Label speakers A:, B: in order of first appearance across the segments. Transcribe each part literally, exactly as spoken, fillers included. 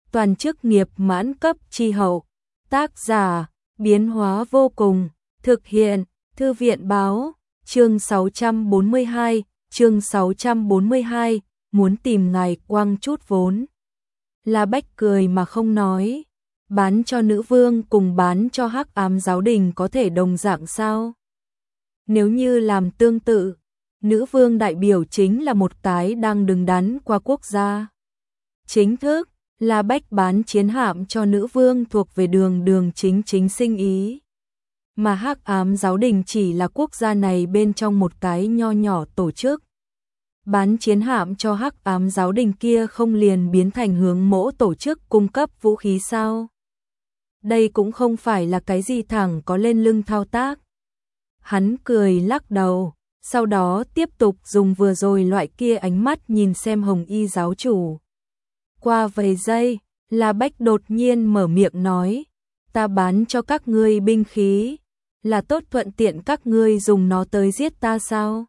A: toàn chức nghiệp mãn cấp chi hậu. Tác giả, biến hóa vô cùng, thực hiện, Thư viện báo, chương sáu trăm bốn mươi hai, chương sáu trăm bốn mươi hai, muốn tìm ngài quăng chút vốn. La Bách cười mà không nói, bán cho nữ vương cùng bán cho Hắc Ám Giáo Đình có thể đồng dạng sao? Nếu như làm tương tự, nữ vương đại biểu chính là một cái đang đứng đắn qua quốc gia. Chính thức, La Bách bán chiến hạm cho nữ vương thuộc về đường đường chính chính sinh ý. Mà Hắc Ám Giáo Đình chỉ là quốc gia này bên trong một cái nho nhỏ tổ chức. Bán chiến hạm cho Hắc Ám Giáo Đình kia không liền biến thành hướng mỗ tổ chức cung cấp vũ khí sao? Đây cũng không phải là cái gì thẳng có lên lưng thao tác. Hắn cười lắc đầu, sau đó tiếp tục dùng vừa rồi loại kia ánh mắt nhìn xem Hồng Y giáo chủ. Qua vài giây, La Bách đột nhiên mở miệng nói, ta bán cho các ngươi binh khí, là tốt thuận tiện các ngươi dùng nó tới giết ta sao?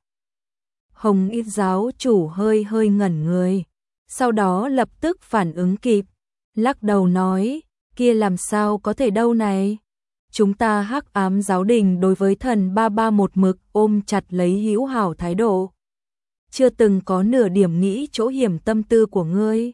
A: Hồng Y giáo chủ hơi hơi ngẩn người, sau đó lập tức phản ứng kịp, lắc đầu nói, kia làm sao có thể đâu này? Chúng ta Hắc Ám Giáo Đình đối với thần ba ba một mực ôm chặt lấy hữu hảo thái độ. Chưa từng có nửa điểm nghĩ chỗ hiểm tâm tư của ngươi.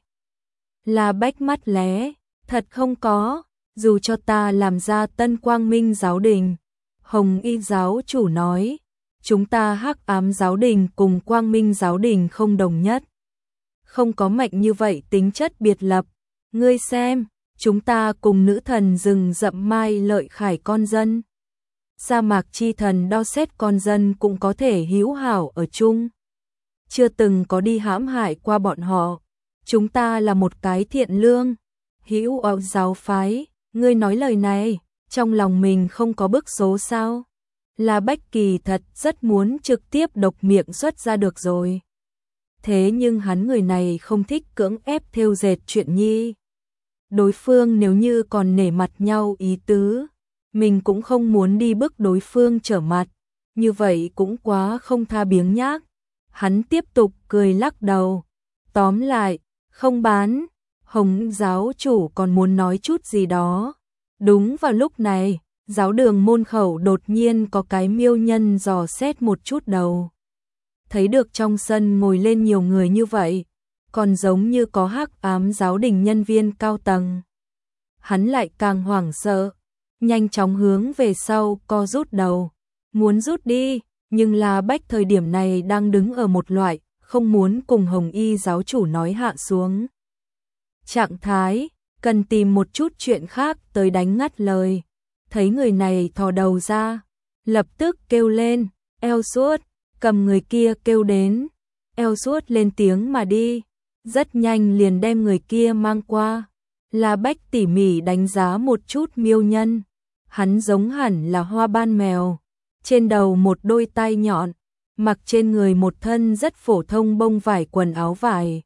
A: La Bách mắt lé, thật không có, dù cho ta làm ra Tân Quang Minh Giáo Đình. Hồng Y giáo chủ nói, chúng ta Hắc Ám Giáo Đình cùng Quang Minh Giáo Đình không đồng nhất. Không có mệnh như vậy tính chất biệt lập, ngươi xem. Chúng ta cùng nữ thần rừng rậm mai lợi khải con dân. Sa mạc chi thần đo xét con dân cũng có thể hữu hảo ở chung. Chưa từng có đi hãm hại qua bọn họ. Chúng ta là một cái thiện lương, hữu ở giáo phái. Ngươi nói lời này, trong lòng mình không có bức số sao? La Bách kỳ thật rất muốn trực tiếp độc miệng xuất ra được rồi. Thế nhưng hắn người này không thích cưỡng ép thêu dệt chuyện nhi. Đối phương nếu như còn nể mặt nhau ý tứ, mình cũng không muốn đi bức đối phương trở mặt, như vậy cũng quá không tha biếng nhác. Hắn tiếp tục cười lắc đầu, tóm lại, không bán. Hồng giáo chủ còn muốn nói chút gì đó. Đúng vào lúc này, giáo đường môn khẩu đột nhiên có cái miêu nhân dò xét một chút đầu. Thấy được trong sân ngồi lên nhiều người như vậy, còn giống như có Hắc Ám Giáo Đình nhân viên cao tầng. Hắn lại càng hoảng sợ, nhanh chóng hướng về sau co rút đầu, muốn rút đi, nhưng La Bách thời điểm này đang đứng ở một loại, không muốn cùng Hồng Y giáo chủ nói hạ xuống. Trạng thái, cần tìm một chút chuyện khác tới đánh ngắt lời. Thấy người này thò đầu ra, lập tức kêu lên, eo suốt, cầm người kia kêu đến, eo suốt lên tiếng mà đi. Rất nhanh liền đem người kia mang qua. La Bách tỉ mỉ đánh giá một chút miêu nhân. Hắn giống hẳn là hoa ban mèo. Trên đầu một đôi tai nhọn. Mặc trên người một thân rất phổ thông bông vải quần áo vải.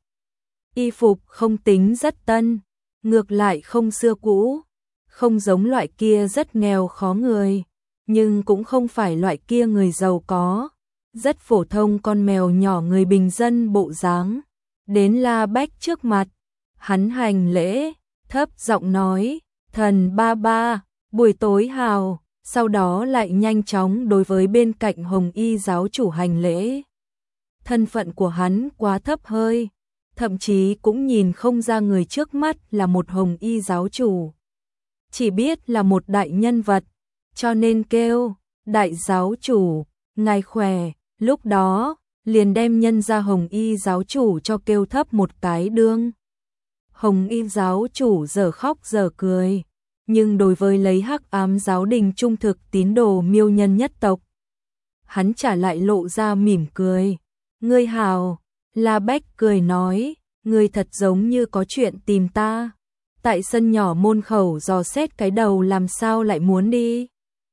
A: Y phục không tính rất tân. Ngược lại không xưa cũ. Không giống loại kia rất nghèo khó người. Nhưng cũng không phải loại kia người giàu có. Rất phổ thông con mèo nhỏ người bình dân bộ dáng. Đến La Bách trước mặt, hắn hành lễ, thấp giọng nói, thần ba ba, buổi tối hào, sau đó lại nhanh chóng đối với bên cạnh Hồng Y giáo chủ hành lễ. Thân phận của hắn quá thấp hơi, thậm chí cũng nhìn không ra người trước mắt là một Hồng Y giáo chủ. Chỉ biết là một đại nhân vật, cho nên kêu, đại giáo chủ, ngài khỏe, lúc đó liền đem nhân ra Hồng Y giáo chủ cho kêu thấp một cái đương. Hồng Y giáo chủ giờ khóc giờ cười, nhưng đối với lấy Hắc Ám Giáo Đình trung thực tín đồ miêu nhân nhất tộc, hắn trả lại lộ ra mỉm cười. Ngươi hào, La Bách cười nói, ngươi thật giống như có chuyện tìm ta. Tại sân nhỏ môn khẩu dò xét cái đầu làm sao lại muốn đi?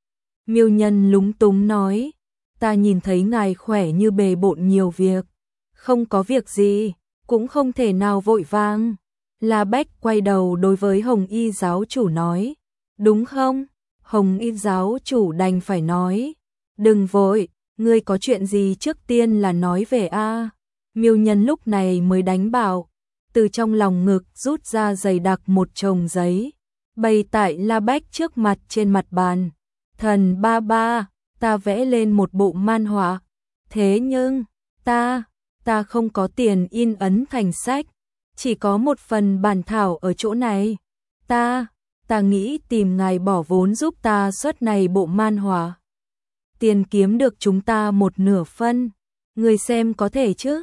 A: Miêu nhân lúng túng nói, ta nhìn thấy ngài khỏe như bề bộn nhiều việc, không có việc gì, cũng không thể nào vội vàng. La Bách quay đầu đối với Hồng Y giáo chủ nói, đúng không? Hồng Y giáo chủ đành phải nói, đừng vội, ngươi có chuyện gì trước tiên là nói về a. Miêu nhân lúc này mới đánh bảo, từ trong lòng ngực rút ra dày đặc một chồng giấy, bày tại La Bách trước mặt trên mặt bàn. Thần ba ba, ta vẽ lên một bộ man họa, thế nhưng, ta, ta không có tiền in ấn thành sách, chỉ có một phần bản thảo ở chỗ này. Ta, ta nghĩ tìm ngài bỏ vốn giúp ta xuất này bộ man họa. Tiền kiếm được chúng ta một nửa phân, người xem có thể chứ?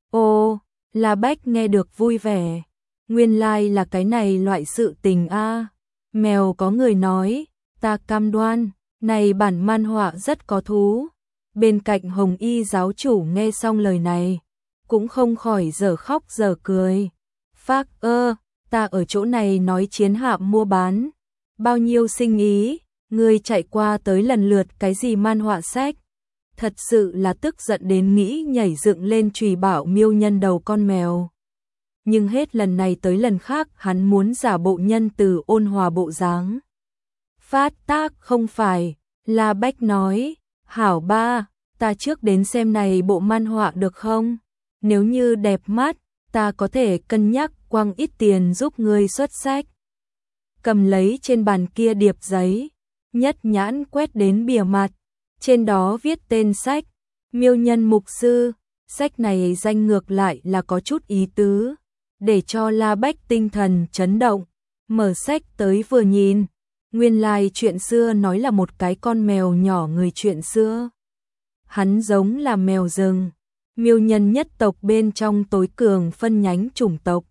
A: Ồ, La Bách nghe được vui vẻ. Nguyên lai like là cái này loại sự tình a. Mèo có người nói, ta cam đoan, này bản man họa rất có thú. Bên cạnh Hồng Y giáo chủ nghe xong lời này, cũng không khỏi dở khóc dở cười. Phác ơ, ta ở chỗ này nói chiến hạm mua bán, bao nhiêu sinh ý, ngươi chạy qua tới lần lượt cái gì man họa sách. Thật sự là tức giận đến nghĩ nhảy dựng lên chùy bảo Miêu Nhân đầu con mèo. Nhưng hết lần này tới lần khác hắn muốn giả bộ nhân từ ôn hòa bộ dáng. Phát tác không phải, La Bách nói, hảo ba, ta trước đến xem này bộ man họa được không? Nếu như đẹp mắt, ta có thể cân nhắc quăng ít tiền giúp ngươi xuất sách. Cầm lấy trên bàn kia điệp giấy, nhất nhãn quét đến bìa mặt, trên đó viết tên sách, Miêu Nhân mục sư. Sách này danh ngược lại là có chút ý tứ, để cho La Bách tinh thần chấn động, mở sách tới vừa nhìn, nguyên lai chuyện xưa nói là một cái con mèo nhỏ người chuyện xưa. Hắn giống là mèo rừng, miêu nhân nhất tộc bên trong tối cường phân nhánh chủng tộc.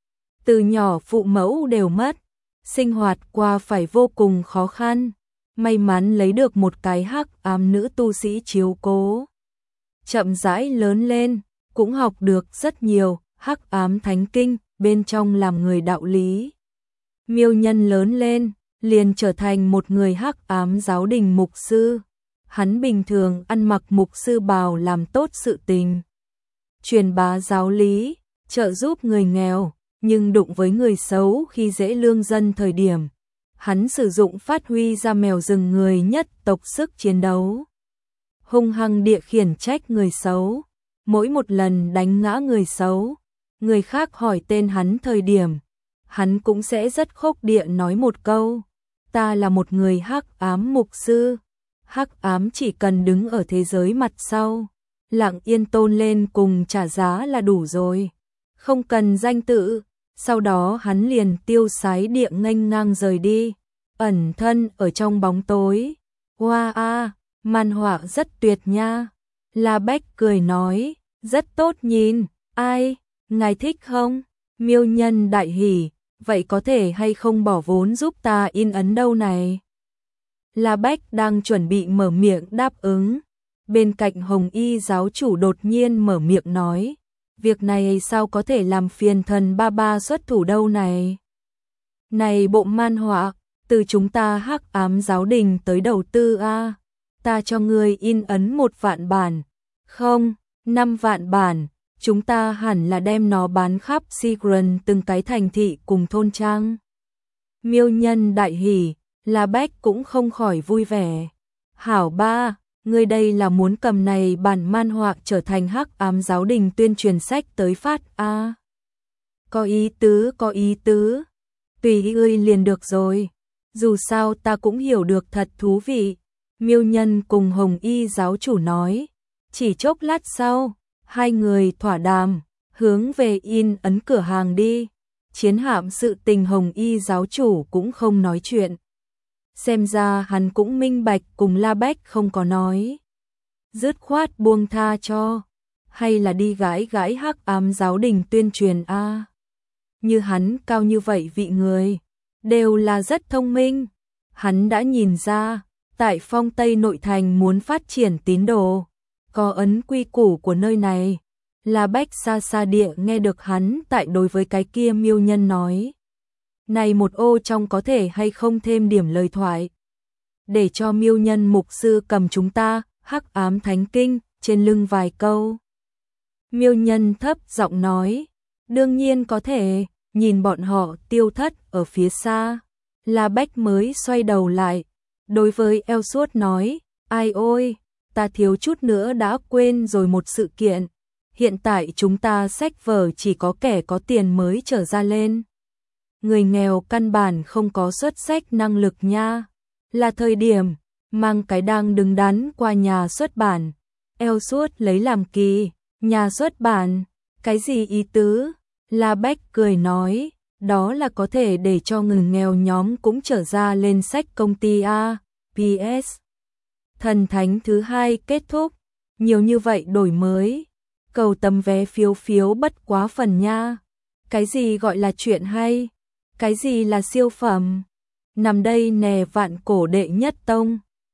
A: Từ nhỏ phụ mẫu đều mất, sinh hoạt qua phải vô cùng khó khăn, may mắn lấy được một cái hắc ám nữ tu sĩ chiếu cố. Chậm rãi lớn lên, cũng học được rất nhiều hắc ám thánh kinh, bên trong làm người đạo lý. Miêu nhân lớn lên, liền trở thành một người hắc ám giáo đình mục sư. Hắn bình thường ăn mặc mục sư bào làm tốt sự tình, truyền bá giáo lý, trợ giúp người nghèo, nhưng đụng với người xấu khi dễ lương dân thời điểm, hắn sử dụng phát huy ra mèo rừng người nhất tộc sức chiến đấu. Hung hăng địa khiển trách người xấu, mỗi một lần đánh ngã người xấu, người khác hỏi tên hắn thời điểm, hắn cũng sẽ rất khốc địa nói một câu, ta là một người hắc ám mục sư. Hắc ám chỉ cần đứng ở thế giới mặt sau, lặng yên tôn lên cùng trả giá là đủ rồi, không cần danh tự. Sau đó hắn liền tiêu sái địa nghênh ngang rời đi, ẩn thân ở trong bóng tối. Hoa a, man họa rất tuyệt nha. La Bách cười nói, rất tốt nhìn, ai, ngài thích không? Miêu nhân đại hỉ, vậy có thể hay không bỏ vốn giúp ta in ấn đâu này? La Bách đang chuẩn bị mở miệng đáp ứng, bên cạnh Hồng Y giáo chủ đột nhiên mở miệng nói, việc này sao có thể làm phiền thần ba ba xuất thủ đâu này? Này bộ man họa, từ chúng ta hắc ám giáo đình tới đầu tư a, ta cho ngươi in ấn một vạn bản, không, năm vạn bản, chúng ta hẳn là đem nó bán khắp Sigran từng cái thành thị cùng thôn trang. Miêu nhân đại hỉ, La Bách cũng không khỏi vui vẻ. Hảo ba, ngươi đây là muốn cầm này bản man họa trở thành hắc ám giáo đình tuyên truyền sách tới phát a? À, có ý tứ, có ý tứ. Tùy ngươi liền được rồi. Dù sao ta cũng hiểu được thật thú vị. Miêu nhân cùng Hồng Y giáo chủ nói. Chỉ chốc lát sau, hai người thỏa đàm, hướng về in ấn cửa hàng đi. Chiến hạm sự tình Hồng Y giáo chủ cũng không nói chuyện. Xem ra hắn cũng minh bạch cùng La Bách không có nói. Dứt khoát buông tha cho, hay là đi gãi gãi hắc ám giáo đình tuyên truyền a? À, như hắn cao như vậy vị người, đều là rất thông minh. Hắn đã nhìn ra, tại Phong Tây nội thành muốn phát triển tín đồ, có ấn quy củ của nơi này. La Bách xa xa địa nghe được hắn tại đối với cái kia miêu nhân nói. Này một ô trong có thể hay không thêm điểm lời thoại, để cho miêu nhân mục sư cầm chúng ta hắc ám thánh kinh trên lưng vài câu. Miêu nhân thấp giọng nói, đương nhiên có thể. Nhìn bọn họ tiêu thất ở phía xa, La Bách mới xoay đầu lại, đối với eo suốt nói, ai ôi, ta thiếu chút nữa đã quên rồi một sự kiện. hiện tại chúng ta sách vở chỉ có kẻ có tiền mới trở ra lên. Người nghèo căn bản không có xuất sách năng lực nha. Là thời điểm, mang cái đang đứng đắn qua nhà xuất bản. Eo suốt lấy làm kỳ, nhà xuất bản, cái gì ý tứ? La Bách cười nói, đó là có thể để cho người nghèo nhóm cũng trở ra lên sách công ty A. pê ét. Thần thánh thứ hai kết thúc, nhiều như vậy đổi mới. Cầu tấm vé phiếu phiếu bất quá phần nha. Cái gì gọi là chuyện hay? Cái gì là siêu phẩm? Nằm đây nè vạn cổ đệ nhất tông.